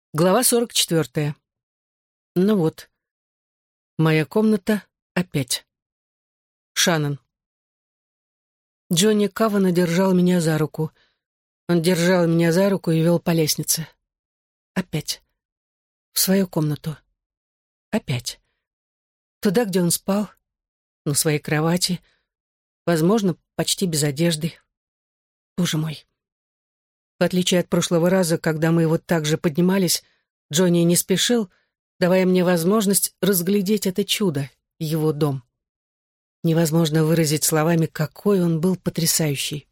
Глава 44. Ну вот, моя комната опять. Шаннон. Джонни Кавана держал меня за руку. Он держал меня за руку и вел по лестнице. Опять. В свою комнату. Опять. Туда, где он спал. На своей кровати. Возможно, почти без одежды. Боже мой. В отличие от прошлого раза, когда мы вот так же поднимались, Джонни не спешил, давая мне возможность разглядеть это чудо, его дом. Невозможно выразить словами, какой он был потрясающий.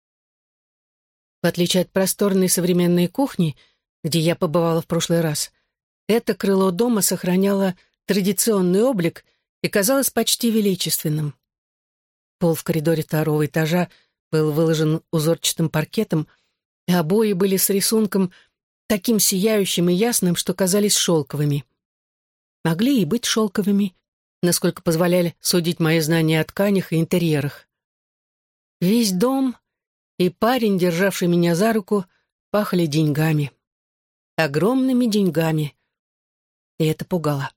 В отличие от просторной современной кухни, где я побывала в прошлый раз, это крыло дома сохраняло традиционный облик и казалось почти величественным. Пол в коридоре второго этажа был выложен узорчатым паркетом, и обои были с рисунком таким сияющим и ясным, что казались шелковыми. Могли и быть шелковыми, насколько позволяли судить мои знания о тканях и интерьерах. Весь дом и парень, державший меня за руку, пахли деньгами. Огромными деньгами. И это пугало.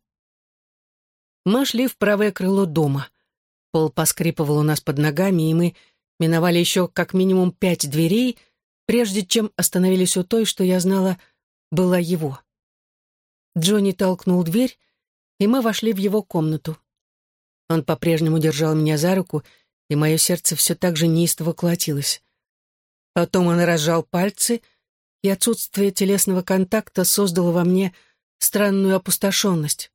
Мы шли в правое крыло дома. Пол поскрипывал у нас под ногами, и мы миновали еще как минимум 5 дверей, прежде чем остановились у той, что я знала, была его. Джонни толкнул дверь, и мы вошли в его комнату. Он по-прежнему держал меня за руку, и мое сердце все так же неистово колотилось. Потом он разжал пальцы, и отсутствие телесного контакта создало во мне странную опустошенность.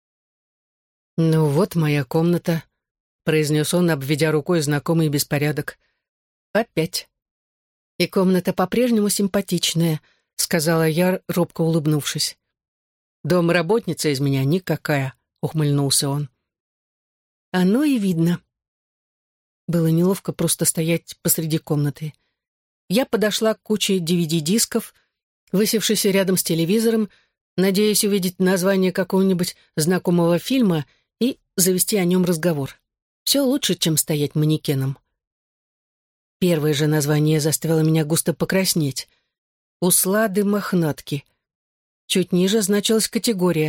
«Ну вот моя комната», — произнес он, обведя рукой знакомый беспорядок. «Опять». «И комната по-прежнему симпатичная», — сказала я, робко улыбнувшись. «Домработница из меня никакая», — ухмыльнулся он. «Оно и видно». Было неловко просто стоять посреди комнаты. Я подошла к куче DVD-дисков, высевшейся рядом с телевизором, надеясь увидеть название какого-нибудь знакомого фильма и завести о нем разговор. Все лучше, чем стоять манекеном. Первое же название заставило меня густо покраснеть. «Услады-мохнатки». Чуть ниже значилась категория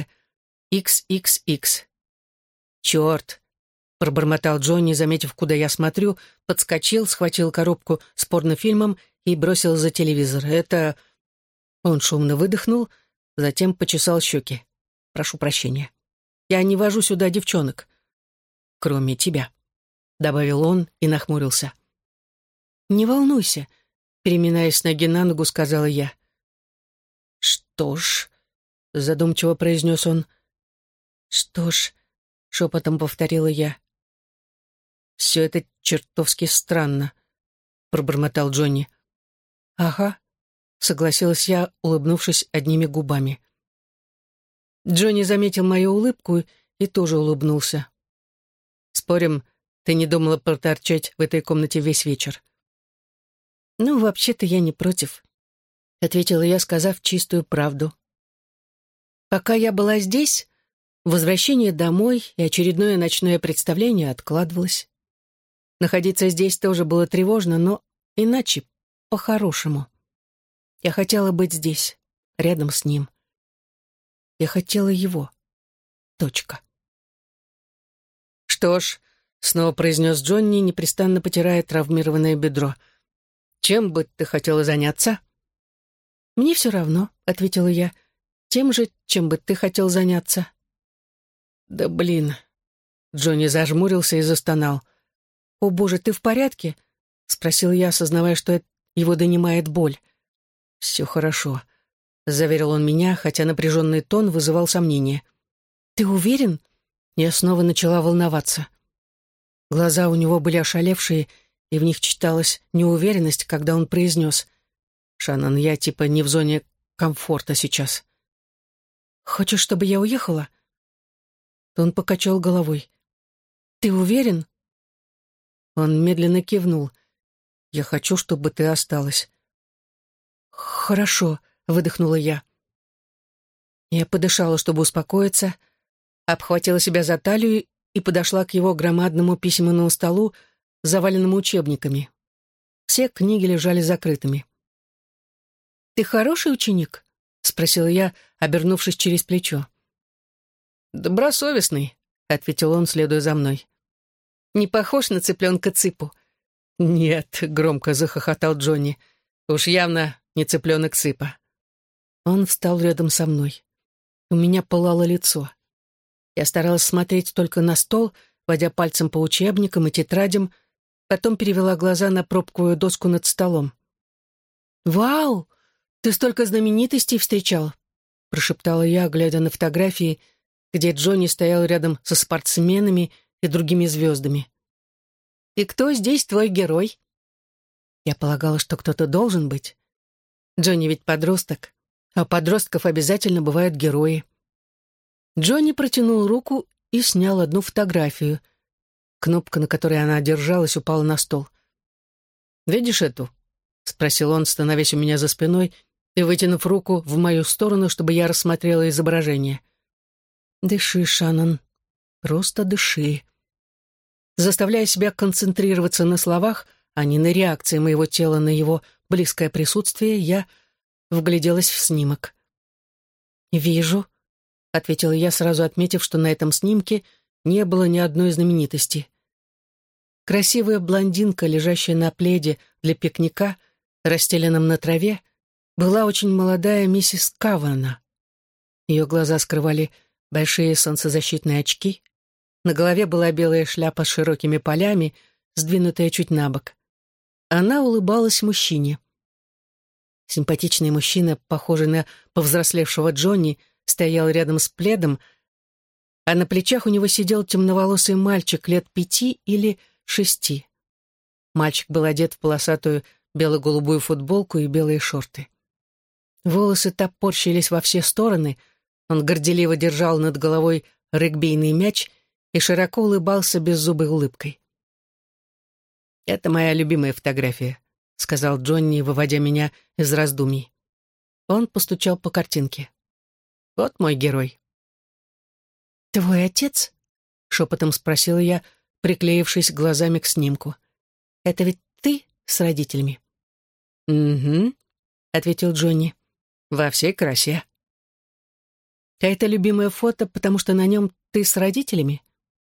XXX. «Черт!» — пробормотал Джонни, заметив, куда я смотрю, подскочил, схватил коробку с порнофильмом и бросил за телевизор. «Это...» Он шумно выдохнул, затем почесал щеки. «Прошу прощения. Я не вожу сюда девчонок. Кроме тебя», — добавил он и нахмурился. «Не волнуйся», — переминаясь с ноги на ногу, сказала я. «Что ж», — задумчиво произнес он. «Что ж», — шепотом повторила я. «Все это чертовски странно», — пробормотал Джонни. «Ага», — согласилась я, улыбнувшись одними губами. Джонни заметил мою улыбку и тоже улыбнулся. «Спорим, ты не думала проторчать в этой комнате весь вечер?» «Ну, вообще-то я не против», — ответила я, сказав чистую правду. Пока я была здесь, возвращение домой и очередное ночное представление откладывалось. Находиться здесь тоже было тревожно, но иначе, по-хорошему. Я хотела быть здесь, рядом с ним. Я хотела его. Точка. «Что ж», — снова произнес Джонни, непрестанно потирая травмированное бедро, «чем бы ты хотела заняться?» «Мне все равно», — ответила я, «тем же, чем бы ты хотел заняться». «Да блин», — Джонни зажмурился и застонал. «О, боже, ты в порядке?» — спросил я, осознавая, что его донимает боль. «Все хорошо», — заверил он меня, хотя напряженный тон вызывал сомнения. «Ты уверен?» Я снова начала волноваться. Глаза у него были ошалевшие, и в них читалась неуверенность, когда он произнес: «Шаннон, я типа не в зоне комфорта сейчас». «Хочешь, чтобы я уехала?» Он покачал головой. «Ты уверен?» Он медленно кивнул. «Я хочу, чтобы ты осталась». «Хорошо», — выдохнула я. Я подышала, чтобы успокоиться, обхватила себя за талию и подошла к его громадному письменному столу, заваленному учебниками. Все книги лежали закрытыми. «Ты хороший ученик?» — спросила я, обернувшись через плечо. «Добросовестный», — ответил он, следуя за мной. «Не похож на цыпленка Цыпу?» «Нет», — громко захохотал Джонни. «Уж явно не цыпленок Цыпа». Он встал рядом со мной. У меня пылало лицо. Я старалась смотреть только на стол, водя пальцем по учебникам и тетрадям, потом перевела глаза на пробковую доску над столом. «Вау! Ты столько знаменитостей встречал!» — прошептала я, глядя на фотографии, где Джонни стоял рядом со спортсменами и другими звездами. «И кто здесь твой герой?» Я полагала, что кто-то должен быть. Джонни ведь подросток, а у подростков обязательно бывают герои. Джонни протянул руку и снял одну фотографию. Кнопка, на которой она держалась, упала на стол. «Видишь эту?» — спросил он, становясь у меня за спиной и вытянув руку в мою сторону, чтобы я рассмотрела изображение. «Дыши, Шаннон, просто дыши». Заставляя себя концентрироваться на словах, а не на реакции моего тела на его близкое присутствие, я вгляделась в снимок. «Вижу», — ответила я, сразу отметив, что на этом снимке не было ни одной знаменитости. Красивая блондинка, лежащая на пледе для пикника, расстеленном на траве, была очень молодая миссис Кавана. Ее глаза скрывали большие солнцезащитные очки, на голове была белая шляпа с широкими полями, сдвинутая чуть на бок. Она улыбалась мужчине. Симпатичный мужчина, похожий на повзрослевшего Джонни, стоял рядом с пледом, а на плечах у него сидел темноволосый мальчик лет 5 или 6. Мальчик был одет в полосатую бело-голубую футболку и белые шорты. Волосы топорщились во все стороны, он горделиво держал над головой регбийный мяч и широко улыбался беззубой улыбкой. «Это моя любимая фотография», — сказал Джонни, выводя меня из раздумий. Он постучал по картинке. «Вот мой герой». «Твой отец?» — шепотом спросила я, приклеившись глазами к снимку. «Это ведь ты с родителями?» «Угу», — ответил Джонни, — «во всей красе». «А это любимое фото, потому что на нем ты с родителями?»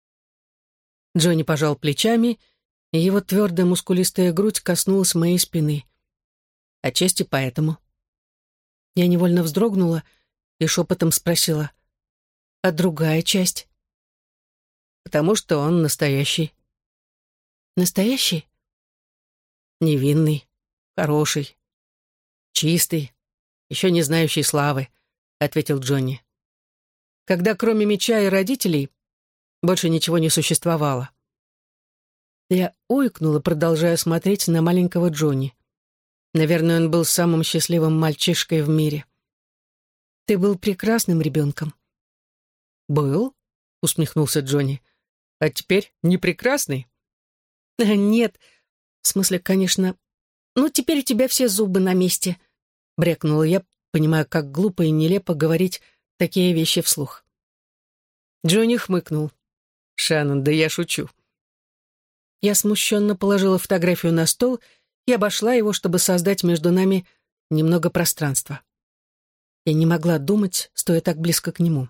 Джонни пожал плечами, и его твердая мускулистая грудь коснулась моей спины. Отчасти поэтому. Я невольно вздрогнула и шепотом спросила: «А другая часть?» «Потому что он настоящий». «Настоящий?» «Невинный, хороший, чистый, еще не знающий славы», — ответил Джонни. «Когда кроме меча и родителей больше ничего не существовало». Я ойкнула, продолжая смотреть на маленького Джонни. Наверное, он был самым счастливым мальчишкой в мире. «Ты был прекрасным ребенком». «Был?» — усмехнулся Джонни. «А теперь не прекрасный?» «Нет, в смысле, конечно. Ну, теперь у тебя все зубы на месте», — брякнула я, понимая, как глупо и нелепо говорить такие вещи вслух. Джонни хмыкнул. «Шаннон, да я шучу». Я смущенно положила фотографию на стол и обошла его, чтобы создать между нами немного пространства. Я не могла думать, стоя так близко к нему.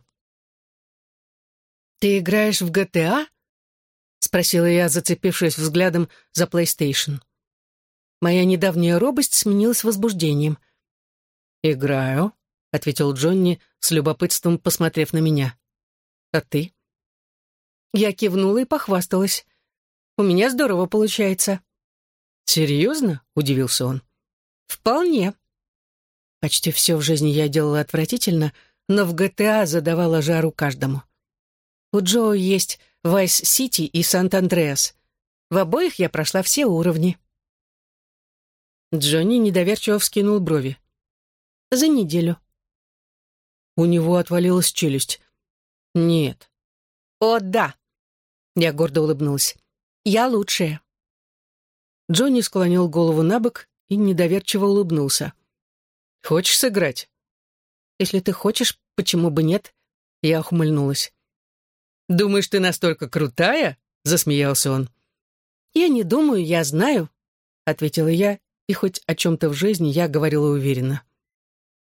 «Ты играешь в GTA?» — спросила я, зацепившись взглядом за PlayStation. Моя недавняя робость сменилась возбуждением. «Играю», — ответил Джонни, с любопытством посмотрев на меня. «А ты?» Я кивнула и похвасталась. «У меня здорово получается». «Серьезно?» — удивился он. «Вполне». Почти все в жизни я делала отвратительно, но в GTA задавала жару каждому. У Джо есть Вайс-Сити и Сант-Андреас. В обоих я прошла все уровни. Джонни недоверчиво вскинул брови. «За неделю». У него отвалилась челюсть. «Нет». «О, да!» Я гордо улыбнулась. «Я лучшая». Джонни склонил голову на бок и недоверчиво улыбнулся. «Хочешь сыграть?» «Если ты хочешь, почему бы нет?» Я ухмыльнулась. «Думаешь, ты настолько крутая?» — засмеялся он. «Я не думаю, я знаю», — ответила я, и хоть о чем-то в жизни я говорила уверенно.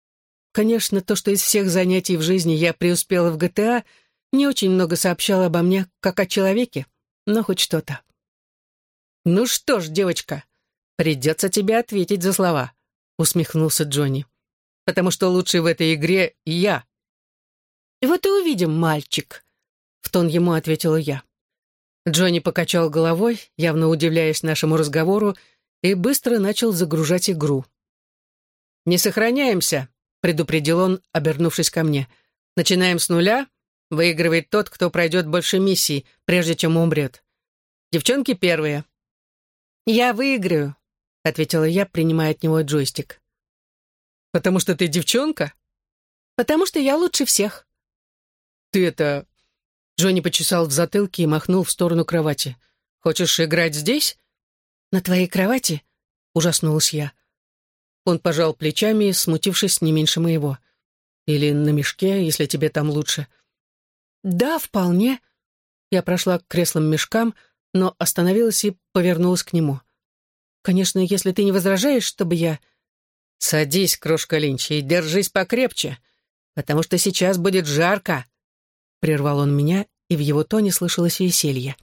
Конечно, то, что из всех занятий в жизни я преуспела в ГТА, не очень много сообщало обо мне, как о человеке, но хоть что-то. «Ну что ж, девочка, придется тебе ответить за слова», — усмехнулся Джонни. «Потому что лучший в этой игре я». «Вот и увидим, мальчик», — в тон ему ответила я. Джонни покачал головой, явно удивляясь нашему разговору, и быстро начал загружать игру. «Не сохраняемся», — предупредил он, обернувшись ко мне. «Начинаем с нуля. Выигрывает тот, кто пройдет больше миссий, прежде чем умрет. Девчонки первые». «Я выиграю», — ответила я, принимая от него джойстик. «Потому что ты девчонка?» «Потому что я лучше всех». «Ты это...» Джонни почесал в затылке и махнул в сторону кровати. «Хочешь играть здесь?» «На твоей кровати?» — ужаснулась я. Он пожал плечами, смутившись не меньше моего. «Или на мешке, если тебе там лучше». «Да, вполне». Я прошла к креслам-мешкам, но остановилась и повернулась к нему. «Конечно, если ты не возражаешь, чтобы я...» «Садись, крошка Линч, и держись покрепче, потому что сейчас будет жарко», — прервал он меня, и в его тоне слышалось веселье.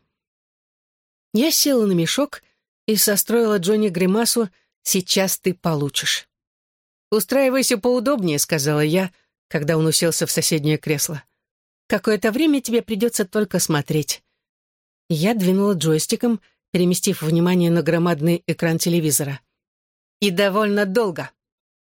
Я села на мешок и состроила Джонни гримасу «Сейчас ты получишь». «Устраивайся поудобнее», — сказала я, когда он уселся в соседнее кресло. «Какое-то время тебе придется только смотреть». Я двинула джойстиком, переместив внимание на громадный экран телевизора. «И довольно долго».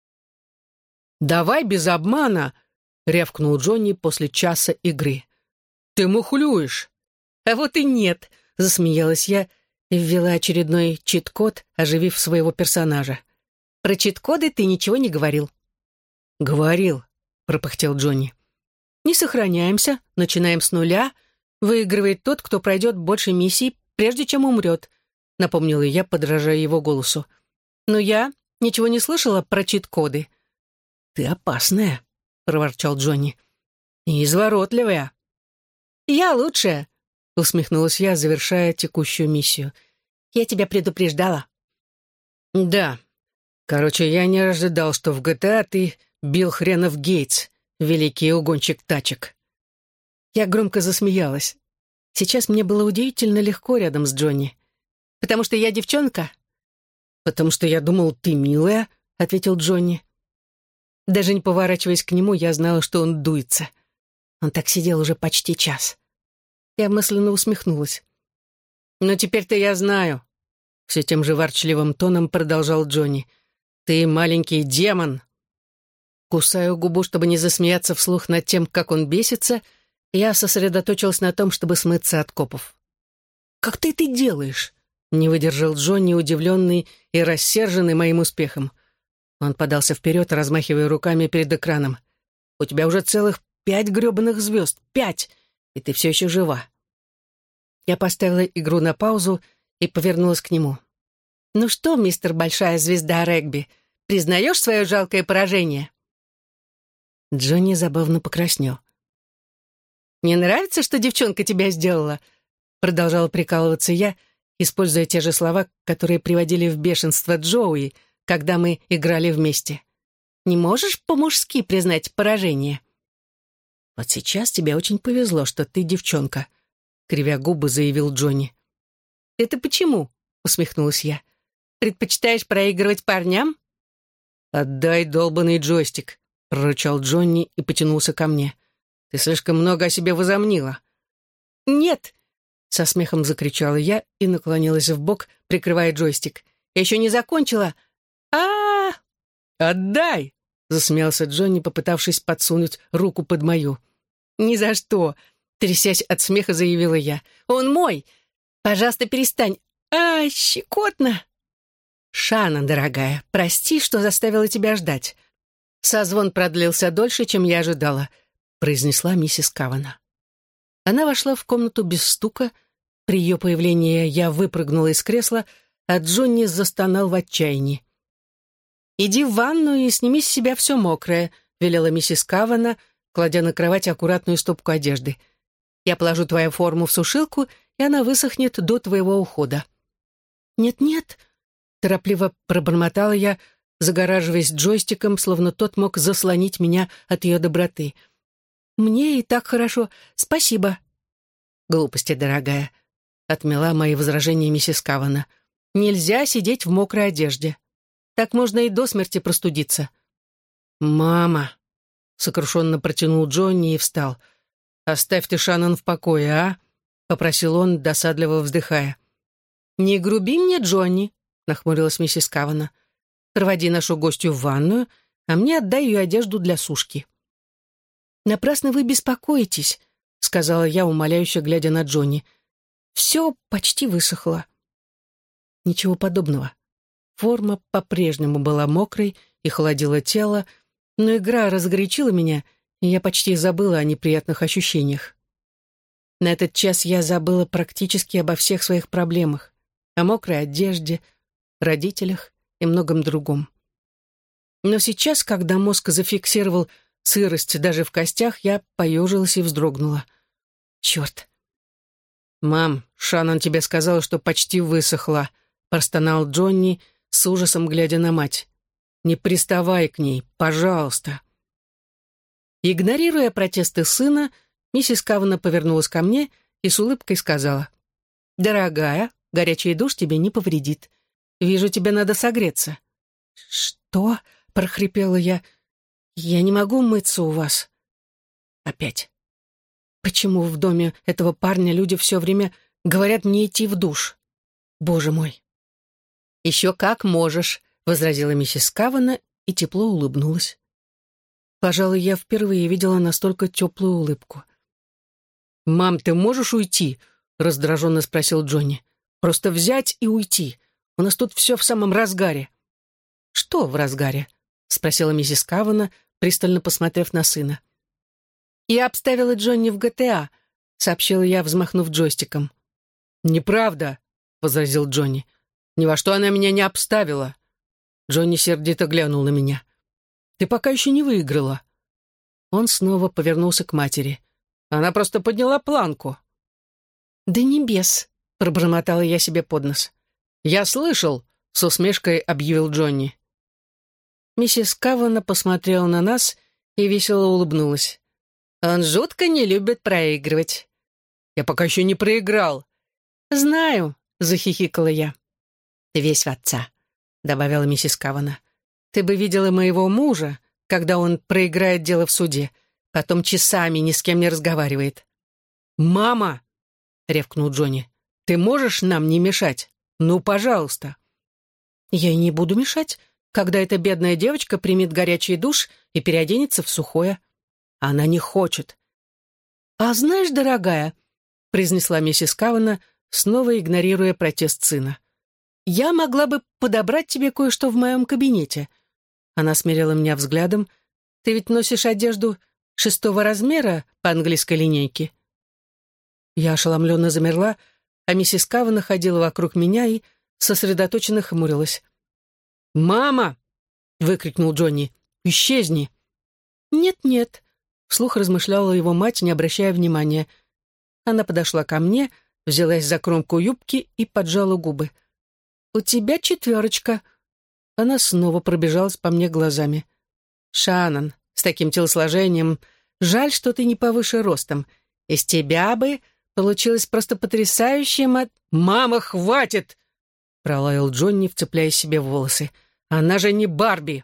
«Давай без обмана», — рявкнул Джонни после часа игры. «Ты мухлюешь». «А вот и нет», — засмеялась я и ввела очередной чит-код, оживив своего персонажа. «Про чит-коды ты ничего не говорил». «Говорил», — пропыхтел Джонни. «Не сохраняемся, начинаем с нуля. Выигрывает тот, кто пройдет больше миссий, прежде чем умрет», — напомнила я, подражая его голосу. «Но я ничего не слышала про чит-коды». «Ты опасная», — проворчал Джонни. «И изворотливая». «Я лучшая», — усмехнулась я, завершая текущую миссию. «Я тебя предупреждала». «Да. Короче, я не ожидал, что в GTA ты Билл хренов Гейтс, великий угонщик тачек». Я громко засмеялась. Сейчас мне было удивительно легко рядом с Джонни. «Потому что я девчонка?» «Потому что я думал, ты милая», — ответил Джонни. Даже не поворачиваясь к нему, я знала, что он дуется. Он так сидел уже почти час. Я мысленно усмехнулась. «Но теперь-то я знаю», — все тем же ворчливым тоном продолжал Джонни. «Ты маленький демон». Кусаю губу, чтобы не засмеяться вслух над тем, как он бесится, я сосредоточилась на том, чтобы смыться от копов. «Как ты это делаешь?» — не выдержал Джонни, удивленный и рассерженный моим успехом. Он подался вперед, размахивая руками перед экраном. «У тебя уже целых 5 гребаных звезд. 5! И ты все еще жива». Я поставила игру на паузу и повернулась к нему. «Ну что, мистер Большая Звезда регби, признаешь свое жалкое поражение?» Джонни забавно покраснел. «Не нравится, что девчонка тебя сделала?» Продолжала прикалываться я, используя те же слова, которые приводили в бешенство Джоуи, когда мы играли вместе. «Не можешь по-мужски признать поражение?» «Вот сейчас тебе очень повезло, что ты девчонка», — кривя губы, заявил Джонни. «Это почему?» — усмехнулась я. «Предпочитаешь проигрывать парням?» «Отдай долбанный джойстик», — прорычал Джонни и потянулся ко мне. «Ты слишком много о себе возомнила». «Нет!» — со смехом закричала я и наклонилась вбок, прикрывая джойстик. «Я еще не закончила. А-а-а!» «Отдай!» — засмеялся Джонни, попытавшись подсунуть руку под мою. «Ни за что!» — трясясь от смеха, заявила я. «Он мой! Пожалуйста, перестань! А, щекотно!» «Шаннон, дорогая, прости, что заставила тебя ждать. Созвон продлился дольше, чем я ожидала», — произнесла миссис Кавана. Она вошла в комнату без стука. При ее появлении я выпрыгнула из кресла, а Джонни застонал в отчаянии. «Иди в ванную и сними с себя все мокрое», — велела миссис Кавана, кладя на кровать аккуратную стопку одежды. «Я положу твою форму в сушилку, и она высохнет до твоего ухода». «Нет-нет», — торопливо пробормотала я, загораживаясь джойстиком, словно тот мог заслонить меня от ее доброты. «Мне и так хорошо. Спасибо». «Глупости, дорогая», — отмела мои возражения миссис Кавана. «Нельзя сидеть в мокрой одежде. Так можно и до смерти простудиться». «Мама», — сокрушенно протянул Джонни и встал. «Оставь ты Шаннон в покое, а?» — попросил он, досадливо вздыхая. «Не груби мне, Джонни», — нахмурилась миссис Кавана. «Проводи нашу гостью в ванную, а мне отдай ее одежду для сушки». «Напрасно вы беспокоитесь», — сказала я, умоляюще глядя на Джонни. «Все почти высохло». Ничего подобного. Форма по-прежнему была мокрой и холодила тело, но игра разгорячила меня, и я почти забыла о неприятных ощущениях. На этот час я забыла практически обо всех своих проблемах, о мокрой одежде, родителях и многом другом. Но сейчас, когда мозг зафиксировал сырость даже в костях, я поежилась и вздрогнула. Черт! «Мам, Шаннон тебе сказала, что почти высохла», — простонал Джонни, с ужасом глядя на мать. «Не приставай к ней, пожалуйста». Игнорируя протесты сына, миссис Кавана повернулась ко мне и с улыбкой сказала: «Дорогая, горячий душ тебе не повредит. Вижу, тебе надо согреться». «Что?» — прохрипела я. «Я не могу мыться у вас». Опять. Почему в доме этого парня люди все время говорят мне идти в душ? Боже мой. «Еще как можешь», — возразила миссис Кавана и тепло улыбнулась. Пожалуй, я впервые видела настолько теплую улыбку. «Мам, ты можешь уйти?» — раздраженно спросил Джонни. «Просто взять и уйти. У нас тут все в самом разгаре». «Что в разгаре?» — спросила миссис Кавана, пристально посмотрев на сына. «Я обставила Джонни в ГТА», — сообщила я, взмахнув джойстиком. «Неправда», — возразил Джонни. «Ни во что она меня не обставила». Джонни сердито глянул на меня. «Ты пока еще не выиграла». Он снова повернулся к матери. «Она просто подняла планку». «До небес», — пробормотала я себе под нос. «Я слышал», — с усмешкой объявил Джонни. Миссис Кавана посмотрела на нас и весело улыбнулась. «Он жутко не любит проигрывать». «Я пока еще не проиграл». «Знаю», — захихикала я. «Ты весь в отца», — добавила миссис Кавана. «Ты бы видела моего мужа, когда он проиграет дело в суде. Потом часами ни с кем не разговаривает». «Мама!» — рявкнул Джонни. «Ты можешь нам не мешать? Ну, пожалуйста». «Я и не буду мешать, когда эта бедная девочка примет горячий душ и переоденется в сухое. Она не хочет». «А знаешь, дорогая», — произнесла миссис Кавана, снова игнорируя протест сына, «я могла бы подобрать тебе кое-что в моем кабинете». Она смирила меня взглядом. «Ты ведь носишь одежду 6-го размера по английской линейке». Я ошеломленно замерла, а миссис Кавана ходила вокруг меня и сосредоточенно хмурилась. «Мама!» — выкрикнул Джонни. «Исчезни!» «Нет-нет», — вслух размышляла его мать, не обращая внимания. Она подошла ко мне, взялась за кромку юбки и поджала губы. «У тебя 4». Она снова пробежалась по мне глазами. «Шаннон, с таким телосложением, жаль, что ты не повыше ростом. Из тебя бы получилось просто потрясающее «Мама, хватит!» — пролаял Джонни, вцепляясь себе в волосы. «Она же не Барби!»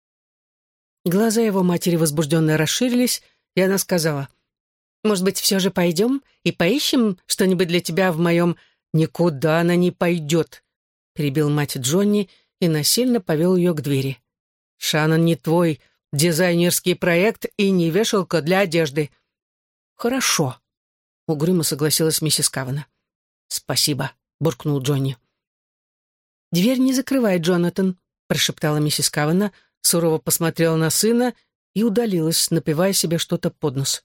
Глаза его матери возбужденно расширились, и она сказала: «Может быть, все же пойдем и поищем что-нибудь для тебя в моем...» «Никуда она не пойдет», — перебил мать Джонни и насильно повел ее к двери. «Шаннон не твой дизайнерский проект и не вешалка для одежды». «Хорошо», — угрюмо согласилась миссис Кавана. «Спасибо», — буркнул Джонни. «Дверь не закрывай, Джонатан», — прошептала миссис Кавана, сурово посмотрела на сына и удалилась, напевая себе что-то под нос.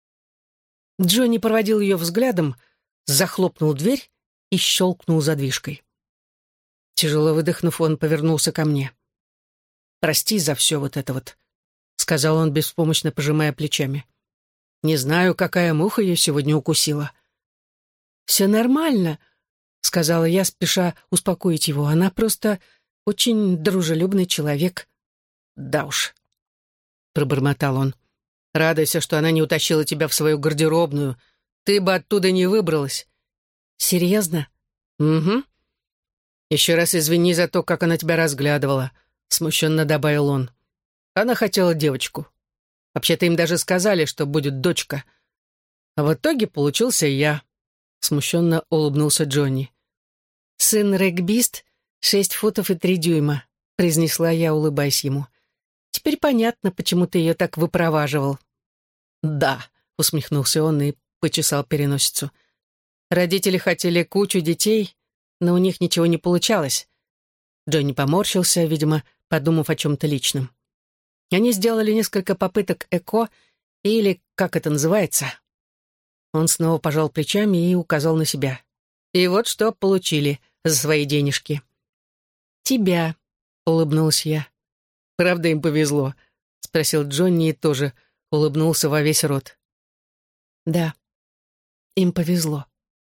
Джонни проводил ее взглядом, захлопнул дверь и щелкнул задвижкой. Тяжело выдохнув, он повернулся ко мне. «Прости за все вот это вот», — сказал он, беспомощно пожимая плечами. «Не знаю, какая муха ее сегодня укусила». «Все нормально», — сказала я, спеша успокоить его. «Она просто Очень дружелюбный человек». «Да уж», — пробормотал он. «Радуйся, что она не утащила тебя в свою гардеробную. Ты бы оттуда не выбралась». «Серьезно?» «Угу. Еще раз извини за то, как она тебя разглядывала», — смущенно добавил он. «Она хотела девочку. Вообще-то им даже сказали, что будет дочка. А в итоге получился я», — смущенно улыбнулся Джонни. «Сын регбист, 6 футов и 3 дюйма», — произнесла я, улыбаясь ему. «Теперь понятно, почему ты ее так выпроваживал». «Да», — усмехнулся он и почесал переносицу. «Родители хотели кучу детей, но у них ничего не получалось». Джонни поморщился, видимо, подумав о чем-то личном. Они сделали несколько попыток ЭКО, или как это называется. Он снова пожал плечами и указал на себя. И вот что получили за свои денежки. «Тебя», — улыбнулась я. «Правда им повезло?» — спросил Джонни и тоже улыбнулся во весь рот. «Да, им повезло».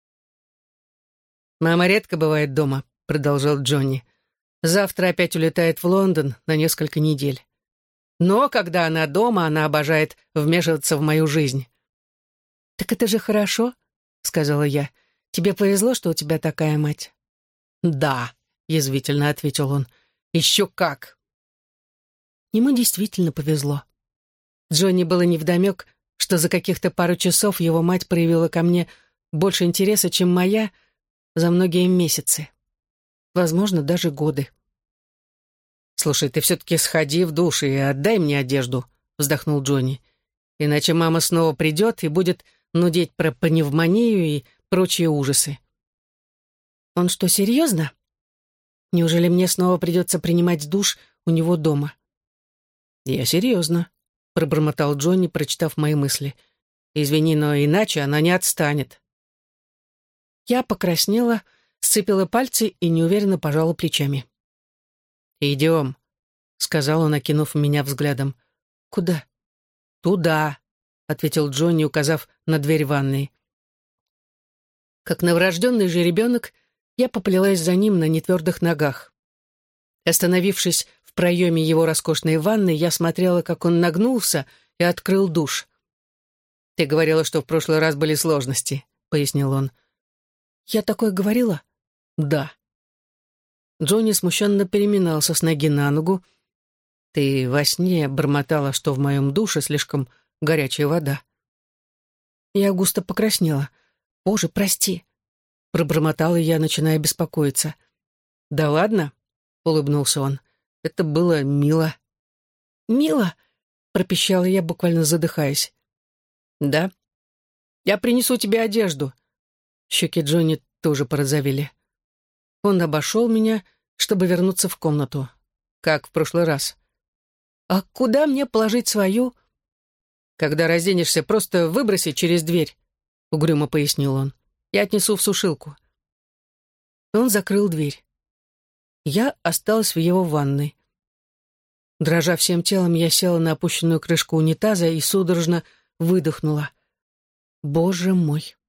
«Мама редко бывает дома», — продолжал Джонни. «Завтра опять улетает в Лондон на несколько недель. Но когда она дома, она обожает вмешиваться в мою жизнь». «Так это же хорошо», — сказала я. «Тебе повезло, что у тебя такая мать». «Да», — язвительно ответил он. «Еще как». Ему действительно повезло. Джонни было невдомек, что за каких-то пару часов его мать проявила ко мне больше интереса, чем моя за многие месяцы. Возможно, даже годы. «Слушай, ты все-таки сходи в душ и отдай мне одежду», — вздохнул Джонни. «Иначе мама снова придет и будет нудеть про пневмонию и прочие ужасы». «Он что, серьезно? Неужели мне снова придется принимать душ у него дома?» «Я серьезно», — пробормотал Джонни, прочитав мои мысли. «Извини, но иначе она не отстанет». Я покраснела, сцепила пальцы и неуверенно пожала плечами. «Идем», — сказал он, окинув меня взглядом. «Куда?» «Туда», — ответил Джонни, указав на дверь ванной. Как новорожденный же ребенок, я поплелась за ним на нетвердых ногах. Остановившись в проеме его роскошной ванны, я смотрела, как он нагнулся и открыл душ. «Ты говорила, что в прошлый раз были сложности», — пояснил он. «Я такое говорила?» «Да». Джонни смущенно переминался с ноги на ногу. «Ты во сне бормотала, что в моем душе слишком горячая вода». Я густо покраснела. «Боже, прости», — пробормотала я, начиная беспокоиться. «Да ладно», — улыбнулся он. «Это было мило». «Мило?» — пропищала я, буквально задыхаясь. «Да. Я принесу тебе одежду». Щеки Джонни тоже порозовели. Он обошел меня, чтобы вернуться в комнату. Как в прошлый раз. «А куда мне положить свою?» «Когда разденешься, просто выброси через дверь», — угрюмо пояснил он. «Я отнесу в сушилку». Он закрыл дверь. Я осталась в его ванной. Дрожа всем телом, я села на опущенную крышку унитаза и судорожно выдохнула. «Боже мой!»